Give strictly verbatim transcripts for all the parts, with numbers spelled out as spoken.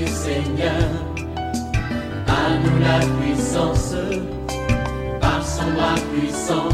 du Seigneur. À nous la puissance, par son bras puissant.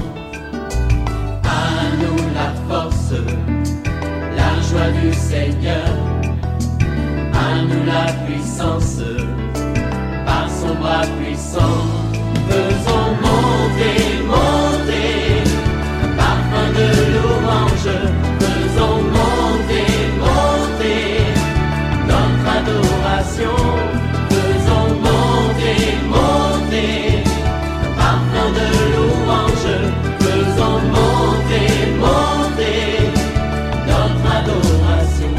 À nous la force, la joie du Seigneur. À nous la puissance, par son bras puissant. Faisons monter, monter, un parfum de louange. Faisons monter, monter, notre adoration. Faisons monter, monter, un parfum de louange. Faisons monter, monter, notre adoration.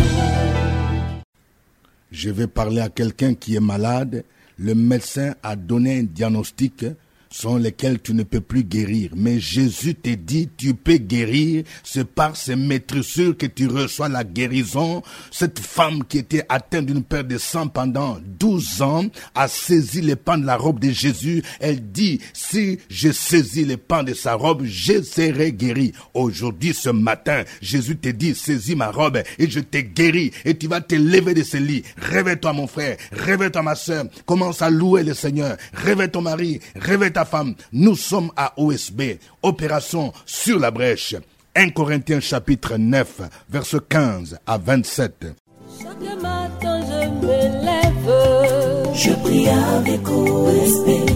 Je vais parler à quelqu'un qui est malade. Le médecin a donné un diagnostic sans lesquels tu ne peux plus guérir. Mais Jésus te dit, tu peux guérir. C'est par ces maîtressures que tu reçois la guérison. Cette femme qui était atteinte d'une perte de sang pendant douze ans a saisi les pans de la robe de Jésus. Elle dit, si je saisis les pans de sa robe, je serai guéri. Aujourd'hui, ce matin, Jésus te dit, saisis ma robe et je te guéris. Et tu vas te lever de ce lit. Réveille-toi mon frère, réveille-toi ma soeur. Commence à louer le Seigneur. Réveille ton mari, réveille ta femme. Nous sommes à O S B, opération sur la brèche. un Corinthiens chapitre neuf, verset quinze à vingt-sept. Chaque matin je me lève, je prie avec O S B.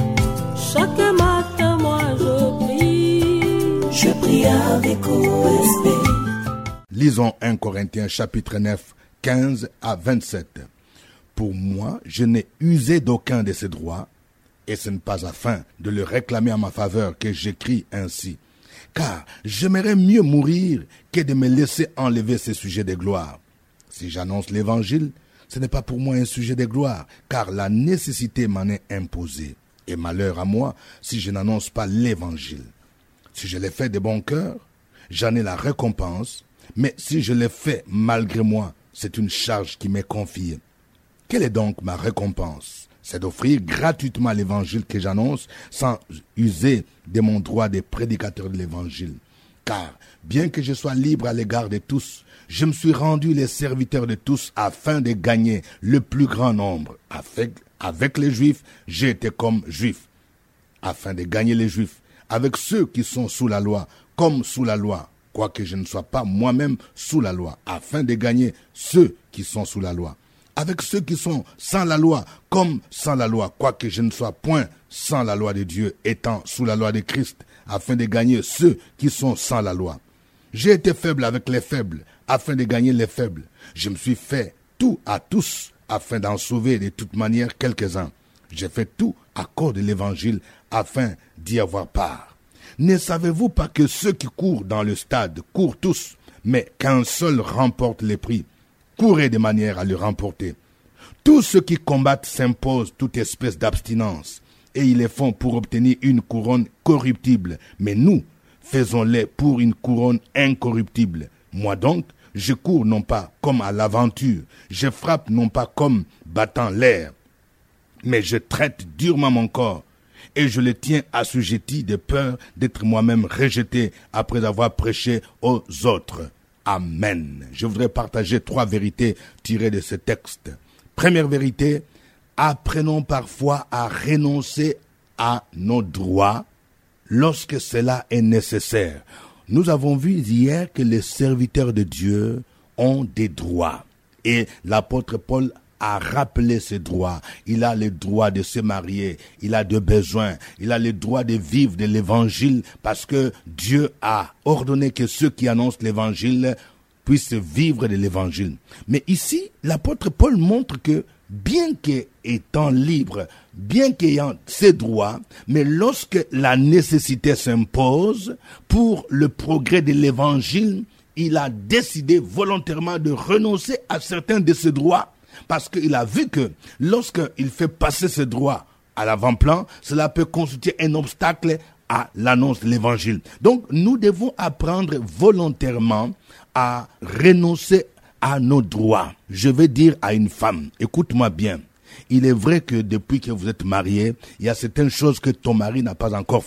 Chaque matin moi je prie, je prie avec O S B. Lisons un Corinthiens chapitre neuf, quinze à vingt-sept. Pour moi, je n'ai usé d'aucun de ces droits, et ce n'est pas afin de le réclamer en ma faveur que j'écris ainsi. Car j'aimerais mieux mourir que de me laisser enlever ce sujet de gloire. Si j'annonce l'évangile, ce n'est pas pour moi un sujet de gloire, car la nécessité m'en est imposée. Et malheur à moi si je n'annonce pas l'évangile. Si je l'ai fait de bon cœur, j'en ai la récompense, mais si je l'ai fait malgré moi, c'est une charge qui m'est confiée. Quelle est donc ma récompense ? C'est d'offrir gratuitement l'évangile que j'annonce sans user de mon droit de prédicateur de l'évangile. Car, bien que je sois libre à l'égard de tous, je me suis rendu les serviteurs de tous afin de gagner le plus grand nombre. Avec, avec les Juifs, j'ai été comme Juif, afin de gagner les Juifs. Avec ceux qui sont sous la loi, comme sous la loi, quoique je ne sois pas moi-même sous la loi, afin de gagner ceux qui sont sous la loi. Avec ceux qui sont sans la loi, comme sans la loi, quoique je ne sois point sans la loi de Dieu, étant sous la loi de Christ, afin de gagner ceux qui sont sans la loi. J'ai été faible avec les faibles, afin de gagner les faibles. Je me suis fait tout à tous, afin d'en sauver de toute manière quelques-uns. J'ai fait tout à cause de l'évangile, afin d'y avoir part. Ne savez-vous pas que ceux qui courent dans le stade courent tous, mais qu'un seul remporte les prix? Courez de manière à le remporter. Tous ceux qui combattent s'imposent toute espèce d'abstinence, et ils les font pour obtenir une couronne corruptible. Mais nous, faisons-les pour une couronne incorruptible. Moi donc, je cours non pas comme à l'aventure, je frappe non pas comme battant l'air, mais je traite durement mon corps, et je le tiens assujetti de peur d'être moi-même rejeté après avoir prêché aux autres. Amen. Je voudrais partager trois vérités tirées de ce texte. Première vérité, apprenons parfois à renoncer à nos droits lorsque cela est nécessaire. Nous avons vu hier que les serviteurs de Dieu ont des droits. Et l'apôtre Paul a rappelé ses droits. Il a le droit de se marier, il a des besoins, il a le droit de vivre de l'évangile parce que Dieu a ordonné que ceux qui annoncent l'évangile puissent vivre de l'évangile. Mais ici, l'apôtre Paul montre que bien qu'étant libre, bien qu'ayant ses droits, mais lorsque la nécessité s'impose pour le progrès de l'évangile, il a décidé volontairement de renoncer à certains de ses droits parce qu'il a vu que lorsqu'il fait passer ses droits à l'avant-plan, cela peut constituer un obstacle à l'annonce de l'évangile. Donc, nous devons apprendre volontairement à renoncer à nos droits. Je vais dire à une femme, écoute-moi bien, il est vrai que depuis que vous êtes mariés, il y a certaines choses que ton mari n'a pas encore faites.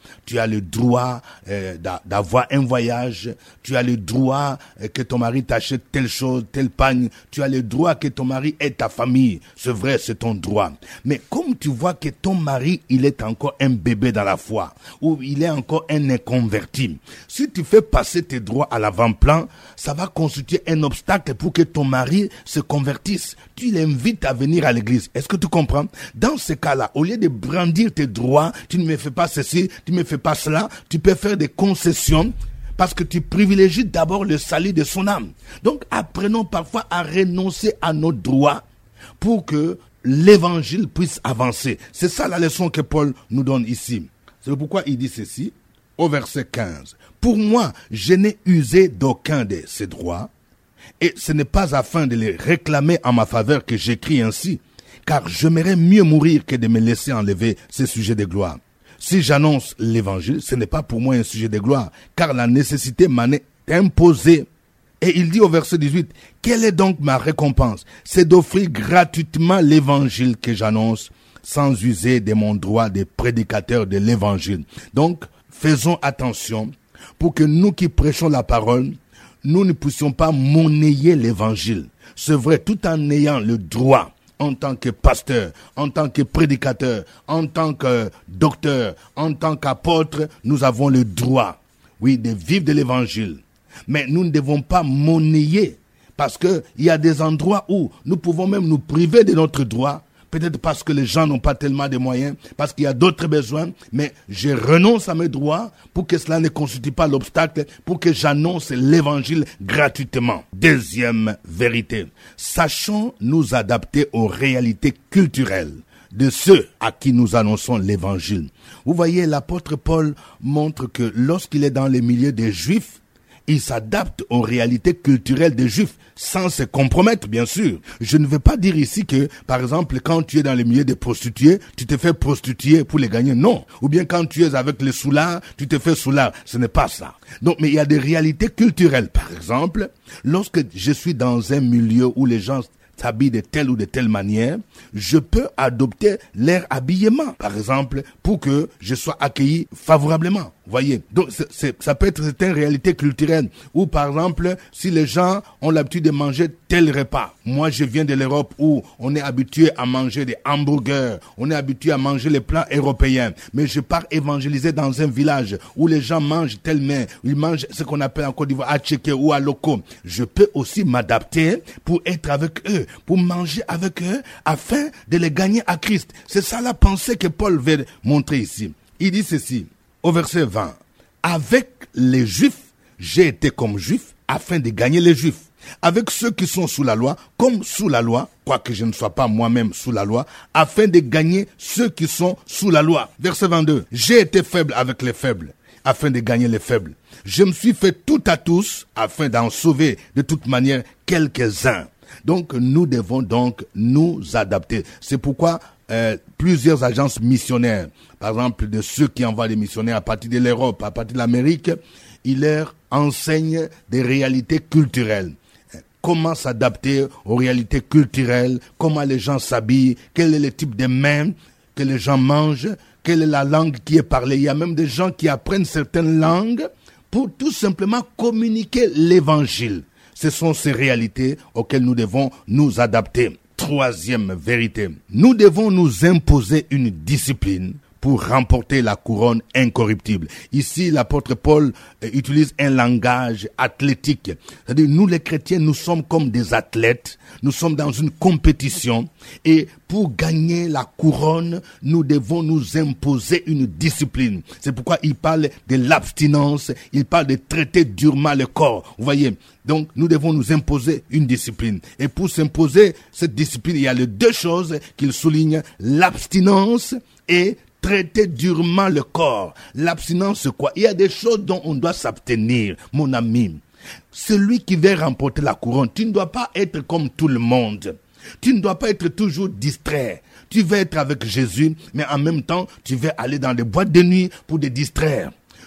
Tu as le droit euh, d'a- d'avoir un voyage. Tu as le droit euh, que ton mari t'achète telle chose, tel pagne. Tu as le droit que ton mari ait ta famille. C'est vrai, c'est ton droit. Mais comme tu vois que ton mari, il est encore un bébé dans la foi, ou il est encore un inconverti, si tu fais passer tes droits à l'avant-plan, ça va constituer un obstacle pour que ton mari se convertisse. Tu l'invites à venir à l'église. Est-ce que tu comprends? Dans ce cas-là, au lieu de brandir tes droits, tu ne me fais pas ceci, tu ne me fais pas cela, tu peux faire des concessions parce que tu privilégies d'abord le salut de son âme. Donc, apprenons parfois à renoncer à nos droits pour que l'évangile puisse avancer. C'est ça la leçon que Paul nous donne ici. C'est pourquoi il dit ceci au verset quinze. Pour moi, je n'ai usé d'aucun de ces droits, et ce n'est pas afin de les réclamer en ma faveur que j'écris ainsi, car j'aimerais mieux mourir que de me laisser enlever ces sujets de gloire. Si j'annonce l'évangile, ce n'est pas pour moi un sujet de gloire, car la nécessité m'en est imposée. Et il dit au verset dix-huit, quelle est donc ma récompense? C'est d'offrir gratuitement l'évangile que j'annonce, sans user de mon droit de prédicateur de l'évangile. Donc, faisons attention pour que nous qui prêchons la parole, nous ne puissions pas monnayer l'évangile. C'est vrai, tout en ayant le droit, en tant que pasteur, en tant que prédicateur, en tant que docteur, en tant qu'apôtre, nous avons le droit, oui, de vivre de l'évangile. Mais nous ne devons pas monnayer, parce que il y a des endroits où nous pouvons même nous priver de notre droit, peut-être parce que les gens n'ont pas tellement de moyens, parce qu'il y a d'autres besoins, mais je renonce à mes droits pour que cela ne constitue pas l'obstacle, pour que j'annonce l'évangile gratuitement. Deuxième vérité, sachons nous adapter aux réalités culturelles de ceux à qui nous annonçons l'évangile. Vous voyez, l'apôtre Paul montre que lorsqu'il est dans les milieux des Juifs, il s'adapte aux réalités culturelles des Juifs, sans se compromettre, bien sûr. Je ne veux pas dire ici que, par exemple, quand tu es dans le milieu des prostituées, tu te fais prostituer pour les gagner. Non. Ou bien quand tu es avec les soulards, tu te fais soulard. Ce n'est pas ça. Donc, mais il y a des réalités culturelles. Par exemple, lorsque je suis dans un milieu où les gens s'habillent de telle ou de telle manière, je peux adopter leur habillement, par exemple, pour que je sois accueilli favorablement. Vous voyez, donc c'est, c'est, ça peut être certaines réalités culturelles, ou par exemple, si les gens ont l'habitude de manger tel repas. Moi, je viens de l'Europe où on est habitué à manger des hamburgers, on est habitué à manger les plats européens, mais je pars évangéliser dans un village où les gens mangent tellement, ils mangent ce qu'on appelle en Côte d'Ivoire à Tchéké ou à Loco. Je peux aussi m'adapter pour être avec eux, pour manger avec eux, afin de les gagner à Christ. C'est ça la pensée que Paul veut montrer ici. Il dit ceci, au verset vingt. Avec les Juifs, j'ai été comme Juif, afin de gagner les Juifs. Avec ceux qui sont sous la loi, comme sous la loi, quoique je ne sois pas moi-même sous la loi, afin de gagner ceux qui sont sous la loi. Verset vingt-deux. J'ai été faible avec les faibles, afin de gagner les faibles. Je me suis fait tout à tous, afin d'en sauver de toute manière quelques-uns. Donc, nous devons donc nous adapter. C'est pourquoi euh, plusieurs agences missionnaires, par exemple de ceux qui envoient des missionnaires à partir de l'Europe, à partir de l'Amérique, ils leur enseignent des réalités culturelles. Comment s'adapter aux réalités culturelles, comment les gens s'habillent, quel est le type de mets que les gens mangent, quelle est la langue qui est parlée. Il y a même des gens qui apprennent certaines langues pour tout simplement communiquer l'évangile. Ce sont ces réalités auxquelles nous devons nous adapter. Troisième vérité, nous devons nous imposer une discipline pour remporter la couronne incorruptible. Ici, l'apôtre Paul euh, utilise un langage athlétique. C'est-à-dire, nous les chrétiens, nous sommes comme des athlètes. Nous sommes dans une compétition. Et pour gagner la couronne, nous devons nous imposer une discipline. C'est pourquoi il parle de l'abstinence. Il parle de traiter durement le corps. Vous voyez, donc nous devons nous imposer une discipline. Et pour s'imposer cette discipline, il y a les deux choses qu'il souligne, l'abstinence et traiter durement le corps. L'abstinence, c'est quoi? Il y a des choses dont on doit s'abstenir, mon ami. Celui qui veut remporter la couronne, tu ne dois pas être comme tout le monde. Tu ne dois pas être toujours distrait. Tu veux être avec Jésus, mais en même temps, tu veux aller dans les boîtes de nuit pour te distraire.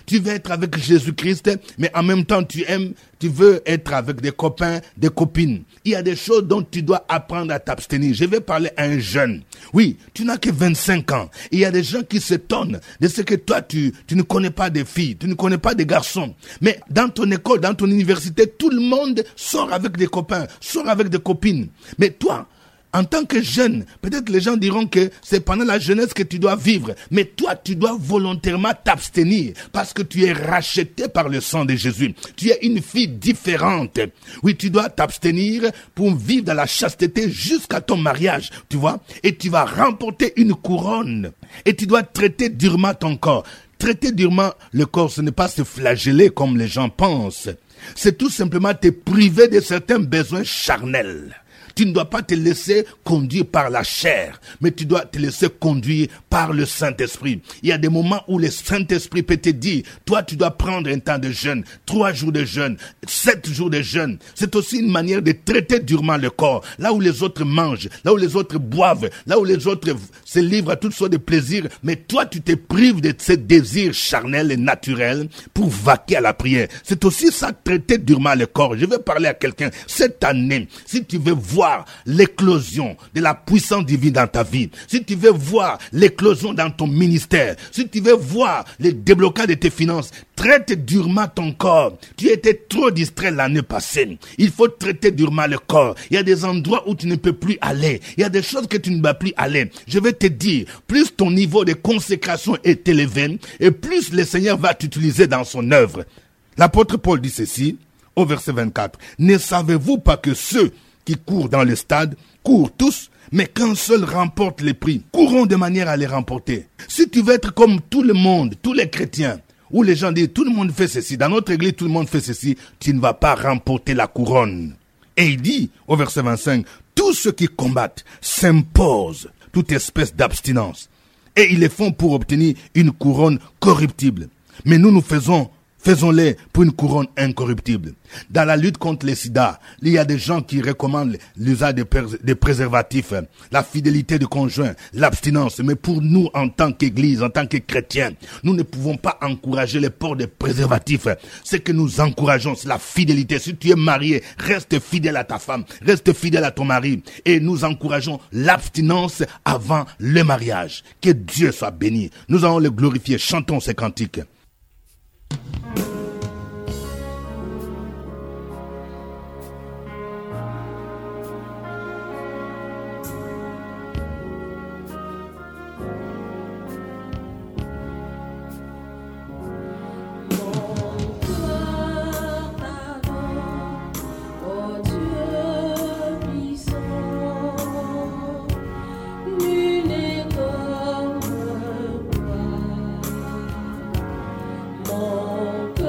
Tu veux être avec Jésus-Christ, mais en même temps tu aimes, tu veux être avec des copains, des copines. Il y a des choses dont tu dois apprendre à t'abstenir. Je vais parler à un jeune. Oui, tu n'as que vingt-cinq ans. Il y a des gens qui s'étonnent de ce que toi, tu, tu ne connais pas des filles, tu ne connais pas des garçons. Mais dans ton école, dans ton université, tout le monde sort avec des copains, sort avec des copines. Mais toi, en tant que jeune, peut-être les gens diront que c'est pendant la jeunesse que tu dois vivre. Mais toi, tu dois volontairement t'abstenir parce que tu es racheté par le sang de Jésus. Tu es une fille différente. Oui, tu dois t'abstenir pour vivre dans la chasteté jusqu'à ton mariage, tu vois. Et tu vas remporter une couronne. Et tu dois traiter durement ton corps. Traiter durement le corps, ce n'est pas se flageller comme les gens pensent. C'est tout simplement te priver de certains besoins charnels. Tu ne dois pas te laisser conduire par la chair, mais tu dois te laisser conduire par le Saint-Esprit. Il y a des moments où le Saint-Esprit peut te dire, toi tu dois prendre un temps de jeûne, trois jours de jeûne, sept jours de jeûne. C'est aussi une manière de traiter durement le corps. Là où les autres mangent, là où les autres boivent, là où les autres se livrent à toutes sortes de plaisirs, mais toi tu te prives de ces désirs charnels et naturels pour vaquer à la prière. C'est aussi ça, traiter durement le corps. Je vais parler à quelqu'un cette année, si tu veux voir l'éclosion de la puissance divine dans ta vie, si tu veux voir l'éclosion dans ton ministère, si tu veux voir le déblocage de tes finances, traite durement ton corps. Tu étais trop distrait l'année passée. Il faut traiter durement le corps. Il y a des endroits où tu ne peux plus aller. Il y a des choses que tu ne vas plus aller. Je vais te dire, plus ton niveau de consécration est élevé, et plus le Seigneur va t'utiliser dans son œuvre. L'apôtre Paul dit ceci, au verset vingt-quatre. Ne savez-vous pas que ceux qui courent dans le stade, courent tous, mais qu'un seul remporte les prix. Courons de manière à les remporter. Si tu veux être comme tout le monde, tous les chrétiens, où les gens disent tout le monde fait ceci, dans notre église tout le monde fait ceci, tu ne vas pas remporter la couronne. Et il dit au verset vingt-cinq, tous ceux qui combattent s'imposent toute espèce d'abstinence. Et ils le font pour obtenir une couronne corruptible. Mais nous, nous faisons Faisons-les pour une couronne incorruptible. Dans la lutte contre le sida, il y a des gens qui recommandent l'usage des, des préservatifs, la fidélité du conjoint, l'abstinence. Mais pour nous, en tant qu'Église, en tant que chrétiens, nous ne pouvons pas encourager le port des préservatifs. Ce que nous encourageons, c'est la fidélité. Si tu es marié, reste fidèle à ta femme, reste fidèle à ton mari. Et nous encourageons l'abstinence avant le mariage. Que Dieu soit béni. Nous allons le glorifier. Chantons ces cantiques. Mon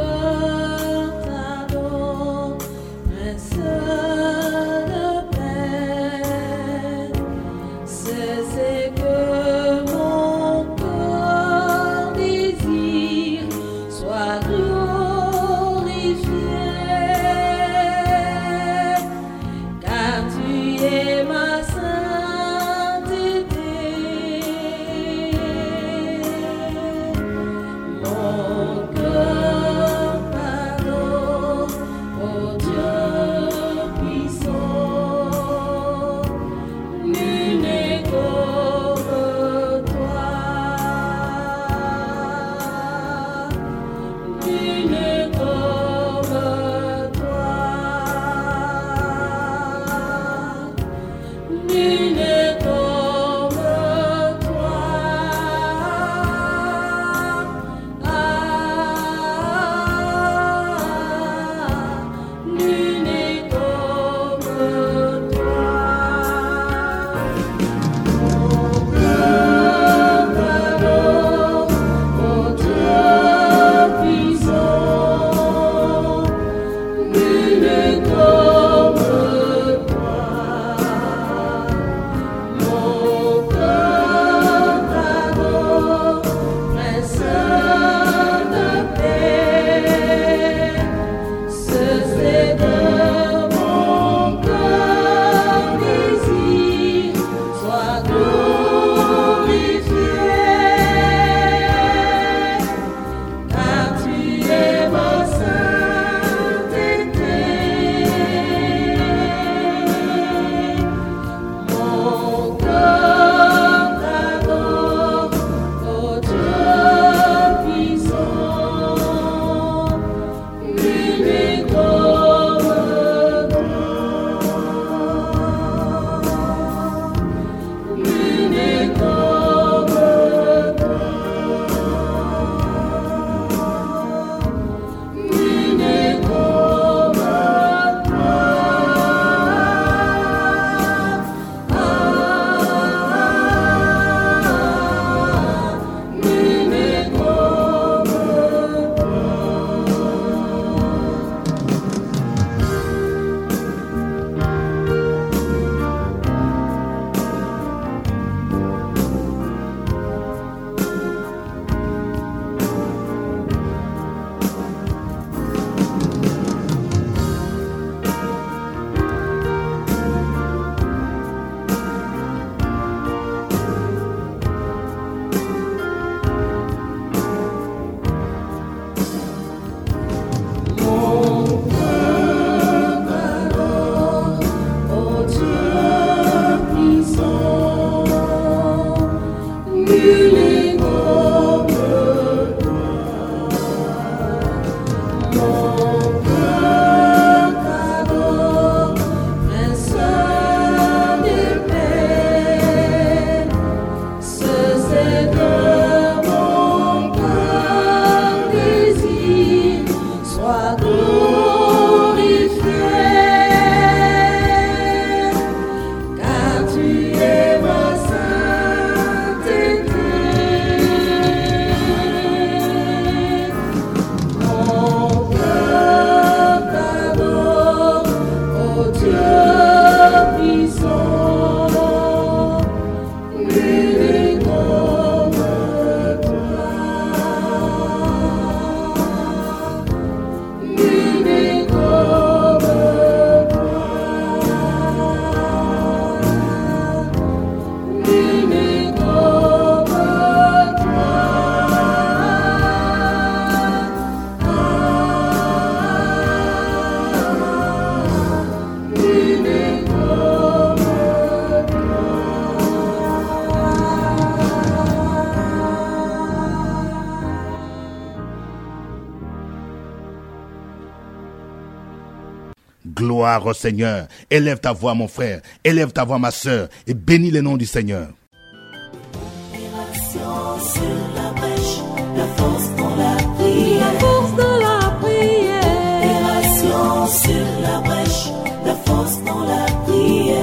Gloire au Seigneur. Élève ta voix, mon frère. Élève ta voix, ma sœur. Et bénis le nom du Seigneur. Opération sur la brèche, la force dans la prière. La force dans la prière. Opération sur la brèche, la force dans la prière.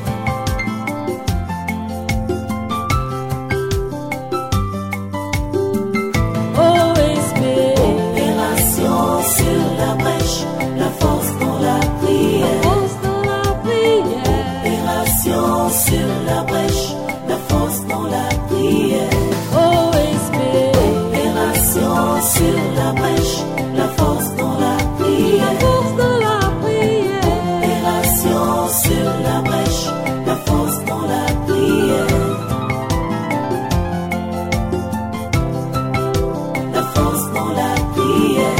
O S B. Opération sur la brèche, la force dans la La prière. force dans la prière. Opération sur la brèche, la force dans la prière. O S B. Opération sur la brèche, la force dans la La prière. force dans la prière. Opération sur la brèche, la force dans la prière. La force dans la prière.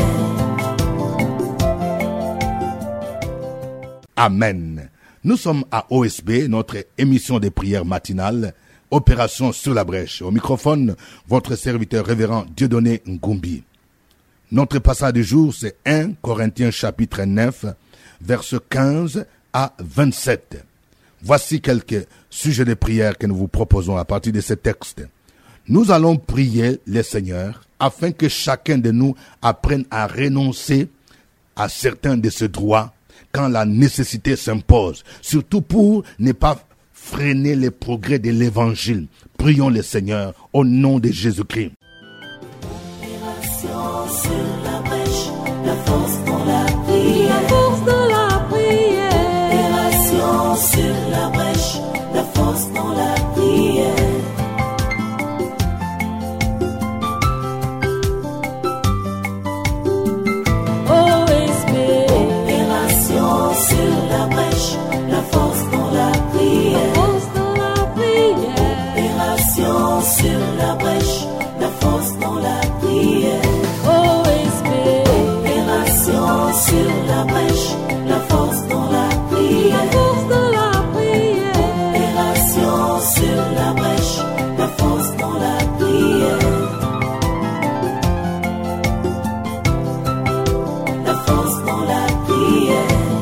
Amen. Nous sommes à O S B, notre émission de prière matinale, Opération sur la brèche. Au microphone, votre serviteur révérend Dieudonné Ngumbi. Notre passage du jour, c'est premier Corinthiens chapitre neuf, versets quinze à vingt-sept. Voici quelques sujets de prière que nous vous proposons à partir de ce texte. Nous allons prier le Seigneur afin que chacun de nous apprenne à renoncer à certains de ses droits quand la nécessité s'impose, surtout pour ne pas freiner les progrès de l'évangile. Prions le Seigneur au nom de Jésus-Christ. Opération sur la brèche, la force dans la La prière. force dans la prière. Opération sur la brèche, la force dans la prière. O S B. Opération sur la brèche, la force dans la La prière. force dans la prière. Opération sur la brèche, la force dans la prière. O S B. Opération sur la brèche, la force dans la La prière. force dans la prière. Opération sur la brèche, la force dans la prière. La force dans la prière.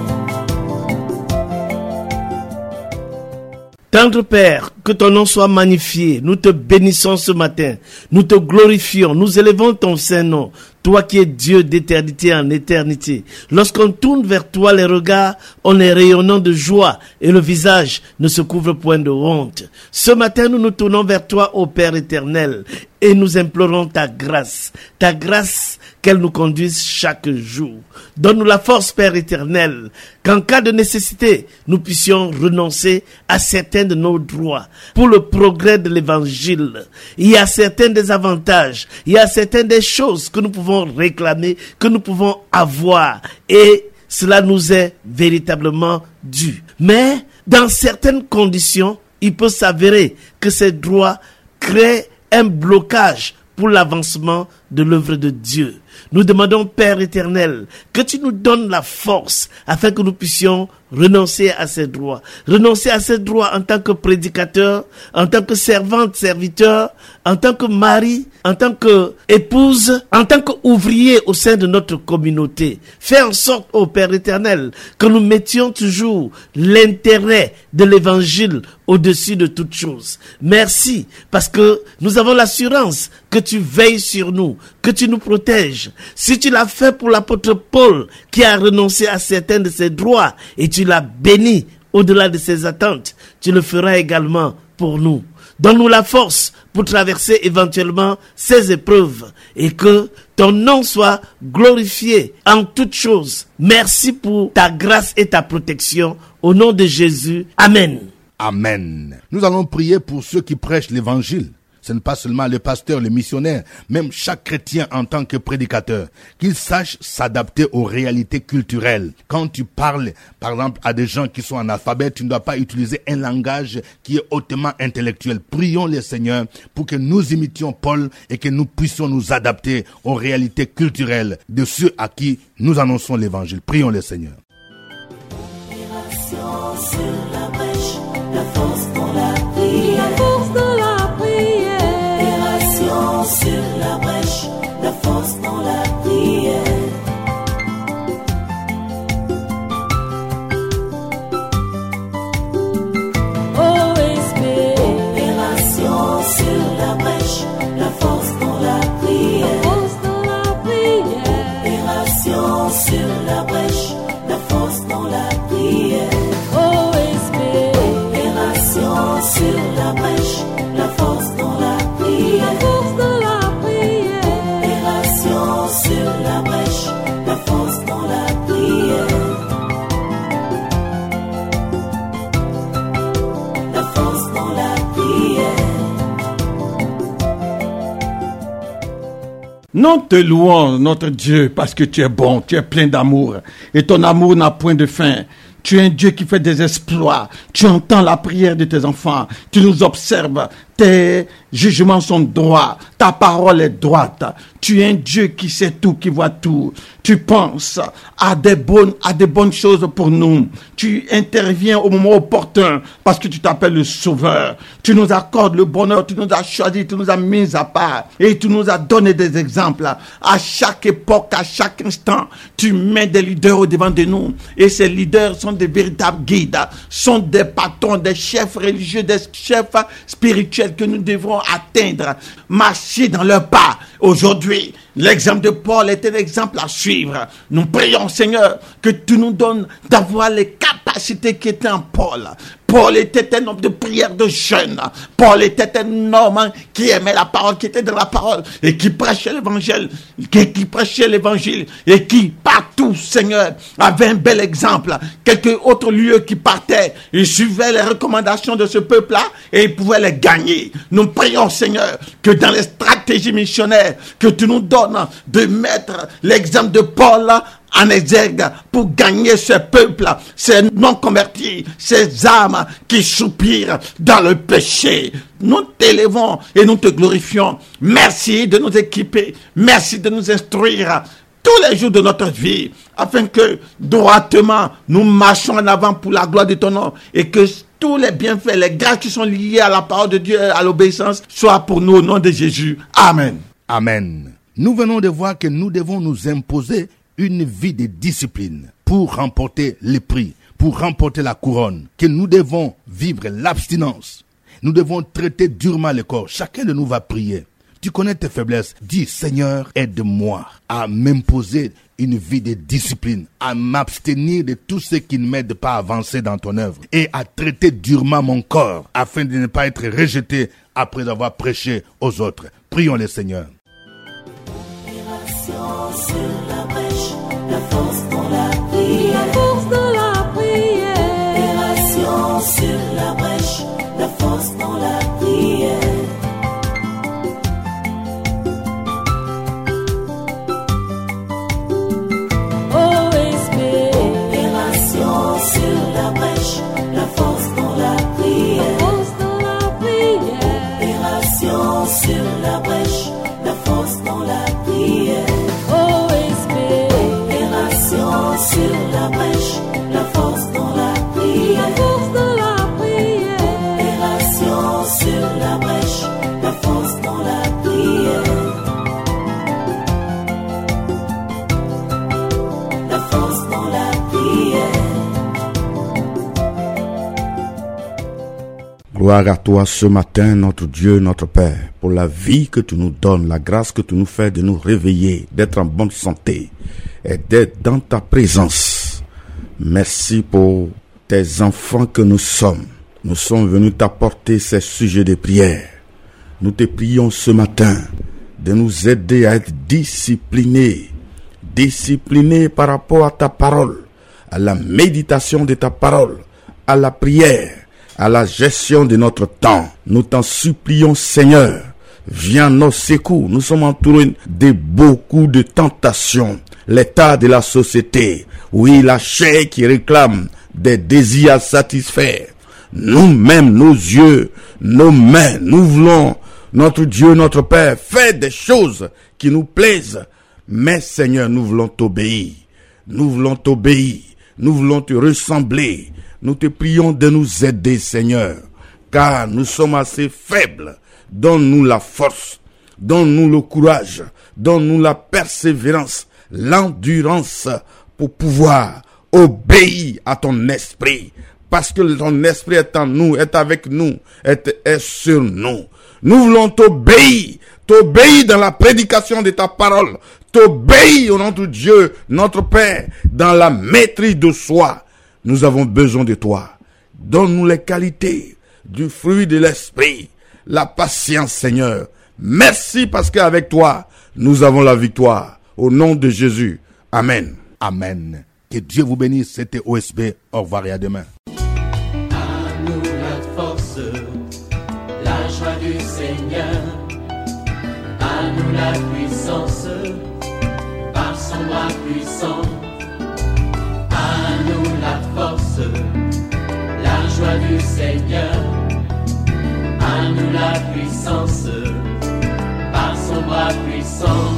Tendre Père, que ton nom soit magnifié. Nous te bénissons ce matin. Nous te glorifions. Nous élevons ton saint nom. Toi qui es Dieu d'éternité en éternité. Lorsqu'on tourne vers toi les regards, on est rayonnant de joie et le visage ne se couvre point de honte. Ce matin, nous nous tournons vers toi, ô Père éternel, et nous implorons ta grâce. Ta grâce qu'elle nous conduise chaque jour. Donne-nous la force, Père éternel, qu'en cas de nécessité, nous puissions renoncer à certains de nos droits pour le progrès de l'évangile. Il y a certains des avantages, il y a certaines des choses que nous pouvons réclamer, que nous pouvons avoir, et cela nous est véritablement dû. Mais dans certaines conditions, il peut s'avérer que ces droits créent un blocage pour l'avancement de l'œuvre de Dieu. Nous demandons, Père éternel, que tu nous donnes la force afin que nous puissions renoncer à ces droits. Renoncer à ces droits en tant que prédicateur, en tant que servante, serviteur, en tant que mari, en tant que épouse, en tant qu'ouvrier au sein de notre communauté. Fais en sorte, ô Père éternel, que nous mettions toujours l'intérêt de l'évangile au-dessus de toute chose. Merci, parce que nous avons l'assurance que tu veilles sur nous, que tu nous protèges. Si tu l'as fait pour l'apôtre Paul, qui a renoncé à certains de ses droits, et tu l'as béni au-delà de ses attentes, tu le feras également pour nous. Donne-nous la force pour traverser éventuellement ces épreuves et que ton nom soit glorifié en toutes choses. Merci pour ta grâce et ta protection. Au nom de Jésus. Amen. Amen. Nous allons prier pour ceux qui prêchent l'évangile. Ce n'est pas seulement le pasteur, le missionnaire, même chaque chrétien en tant que prédicateur, qu'il sache s'adapter aux réalités culturelles. Quand tu parles, par exemple, à des gens qui sont analphabètes, tu ne dois pas utiliser un langage qui est hautement intellectuel. Prions le Seigneur pour que nous imitions Paul et que nous puissions nous adapter aux réalités culturelles de ceux à qui nous annonçons l'évangile. Prions le Seigneur. Opération sur la brèche, la force dans la prière. La force dans la prière. Opération sur la brèche, la force dans la prière. Nous te louons, notre Dieu, parce que tu es bon, tu es plein d'amour. Et ton amour n'a point de fin. Tu es un Dieu qui fait des exploits. Tu entends la prière de tes enfants. Tu nous observes. Tes jugements sont droits. Ta parole est droite. Tu es un Dieu qui sait tout, qui voit tout. Tu penses à des bonnes, à des bonnes choses pour nous. Tu interviens au moment opportun parce que tu t'appelles le Sauveur. Tu nous accordes le bonheur. Tu nous as choisi. Tu nous as mis à part. Et tu nous as donné des exemples. À chaque époque, à chaque instant, tu mets des leaders au devant de nous. Et ces leaders sont des véritables guides. Sont des patrons, des chefs religieux, des chefs spirituels que nous devrons atteindre, marcher dans leurs pas. Aujourd'hui, l'exemple de Paul était l'exemple à suivre. Nous prions, Seigneur, que tu nous donnes d'avoir les capacités qui étaient en Paul. Paul était un homme de prière, de jeûne. Paul était un homme qui aimait la parole, qui était dans la parole et qui prêchait l'évangile, qui, qui prêchait l'évangile et qui partout, Seigneur, avait un bel exemple. Quelques autres lieux qui partaient, il suivait les recommandations de ce peuple-là et il pouvait les gagner. Nous prions, Seigneur, que dans les stratégies missionnaires, que tu nous donnes de mettre l'exemple de Paul en exergue pour gagner ce peuple, ces non-convertis, ces âmes qui soupirent dans le péché. Nous t'élevons et nous te glorifions. Merci de nous équiper. Merci de nous instruire tous les jours de notre vie, afin que droitement nous marchions en avant pour la gloire de ton nom et que tous les bienfaits, les grâces qui sont liés à la parole de Dieu, à l'obéissance, soient pour nous au nom de Jésus. Amen. Amen. Nous venons de voir que nous devons nous imposer une vie de discipline pour remporter les prix, pour remporter la couronne, que nous devons vivre l'abstinence. Nous devons traiter durement le corps. Chacun de nous va prier. Tu connais tes faiblesses. Dis, Seigneur, aide-moi à m'imposer une vie de discipline, à m'abstenir de tout ce qui ne m'aide pas à avancer dans ton œuvre et à traiter durement mon corps afin de ne pas être rejeté après avoir prêché aux autres. Prions le Seigneur. Sur la brèche, la force dans la prière. La force dans la prière. Opération sur la brèche, la force dans la prière. O S B. Opération sur la brèche, la force dans la La prière. force dans la prière. Opération sur la brèche, la force dans la prière. O S B. Opération sur la brèche, la force dans la La prière. force dans la prière. Opération sur la brèche, la force dans la prière. La force dans la prière. Gloire à toi ce matin, notre Dieu, notre Père, pour la vie que tu nous donnes, la grâce que tu nous fais de nous réveiller, d'être en bonne santé et d'être dans ta présence. Merci pour tes enfants que nous sommes. Nous sommes venus t'apporter ces sujets de prière. Nous te prions ce matin de nous aider à être disciplinés, disciplinés par rapport à ta parole, à la méditation de ta parole, à la prière, à la gestion de notre temps. Nous t'en supplions, Seigneur, viens à nos secours. Nous sommes entourés de beaucoup de tentations. L'état de la société, oui, la chair qui réclame des désirs à satisfaire. Nous-mêmes, nos yeux, nos mains, nous voulons, notre Dieu, notre Père, faire des choses qui nous plaisent. Mais Seigneur, nous voulons t'obéir. Nous voulons t'obéir. Nous voulons te ressembler. Nous te prions de nous aider, Seigneur, car nous sommes assez faibles. Donne-nous la force, donne-nous le courage, donne-nous la persévérance, l'endurance pour pouvoir obéir à ton esprit. Parce que ton esprit est en nous, est avec nous, est, est sur nous. Nous voulons t'obéir, t'obéir dans la prédication de ta parole, t'obéir au nom de Dieu, notre Père, dans la maîtrise de soi. Nous avons besoin de toi. Donne-nous les qualités du fruit de l'esprit, la patience, Seigneur. Merci parce qu'avec toi, nous avons la victoire. Au nom de Jésus. Amen. Amen. Que Dieu vous bénisse. C'était O S B. Au revoir et à demain. À nous la force, la joie du Seigneur. À À nous la puissance, par son bras puissant. À nous la force, la joie du Seigneur. À nous la puissance, par son bras puissant.